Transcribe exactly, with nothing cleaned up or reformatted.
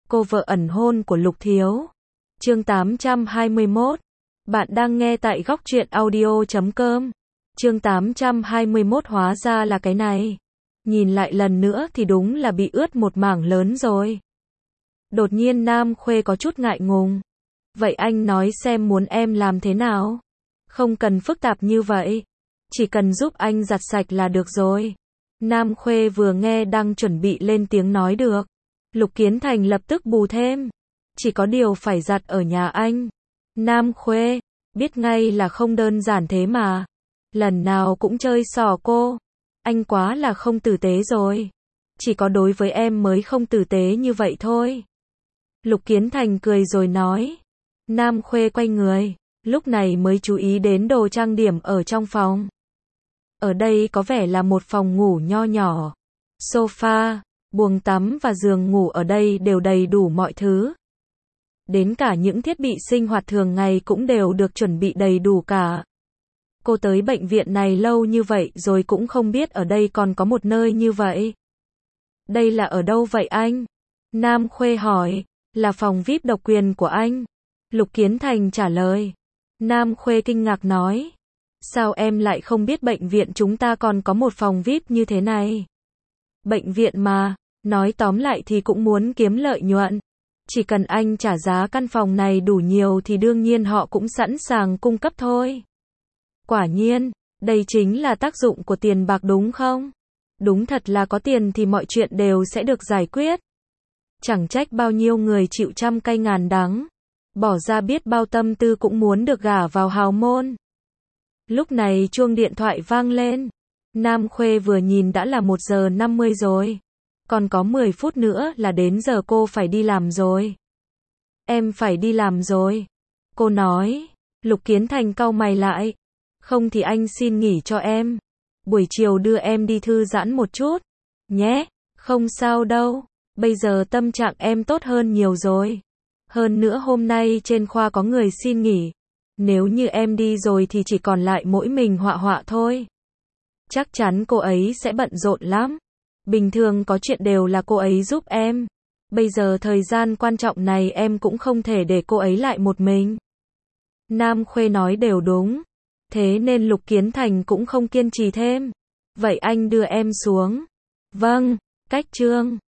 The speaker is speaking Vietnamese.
Cô vợ ẩn hôn của Lục Thiếu. Chương tám trăm hai mươi mốt. Bạn đang nghe tại góc truyện audio chấm com. Chương tám trăm hai mươi mốt hóa ra là cái này. Nhìn lại lần nữa thì đúng là bị ướt một mảng lớn rồi. Đột nhiên Nam Khuê có chút ngại ngùng. Vậy anh nói xem muốn em làm thế nào? Không cần phức tạp như vậy. Chỉ cần giúp anh giặt sạch là được rồi. Nam Khuê vừa nghe đang chuẩn bị lên tiếng nói được. Lục Kiến Thành lập tức bù thêm. Chỉ có điều phải giặt ở nhà anh. Nam Khuê, biết ngay là không đơn giản thế mà. Lần nào cũng chơi xỏ cô. Anh quá là không tử tế rồi. Chỉ có đối với em mới không tử tế như vậy thôi. Lục Kiến Thành cười rồi nói. Nam Khuê quay người, lúc này mới chú ý đến đồ trang điểm ở trong phòng. Ở đây có vẻ là một phòng ngủ nho nhỏ. Sofa, buồng tắm và giường ngủ ở đây đều đầy đủ mọi thứ. Đến cả những thiết bị sinh hoạt thường ngày cũng đều được chuẩn bị đầy đủ cả. Cô tới bệnh viện này lâu như vậy rồi cũng không biết ở đây còn có một nơi như vậy. Đây là ở đâu vậy anh? Nam Khuê hỏi. Là phòng vi ai pi độc quyền của anh. Lục Kiến Thành trả lời. Nam Khuê kinh ngạc nói. Sao em lại không biết bệnh viện chúng ta còn có một phòng vi ai pi như thế này? Bệnh viện mà, nói tóm lại thì cũng muốn kiếm lợi nhuận. Chỉ cần anh trả giá căn phòng này đủ nhiều thì đương nhiên họ cũng sẵn sàng cung cấp thôi. Quả nhiên, đây chính là tác dụng của tiền bạc đúng không? Đúng thật là có tiền thì mọi chuyện đều sẽ được giải quyết. Chẳng trách bao nhiêu người chịu trăm cay ngàn đắng. Bỏ ra biết bao tâm tư cũng muốn được gả vào hào môn. Lúc này chuông điện thoại vang lên. Nam Khuê vừa nhìn đã là một giờ năm mươi rồi. Còn có mười phút nữa là đến giờ cô phải đi làm rồi. Em phải đi làm rồi. Cô nói. Lục Kiến Thành cau mày lại. Không thì anh xin nghỉ cho em. Buổi chiều đưa em đi thư giãn một chút. Nhé, không sao đâu. Bây giờ tâm trạng em tốt hơn nhiều rồi. Hơn nữa hôm nay trên khoa có người xin nghỉ. Nếu như em đi rồi thì chỉ còn lại mỗi mình Họa Họa thôi. Chắc chắn cô ấy sẽ bận rộn lắm. Bình thường có chuyện đều là cô ấy giúp em. Bây giờ thời gian quan trọng này em cũng không thể để cô ấy lại một mình. Nam Khuê nói đều đúng. Thế nên Lục Kiến Thành cũng không kiên trì thêm. Vậy anh đưa em xuống. Vâng, cách chương.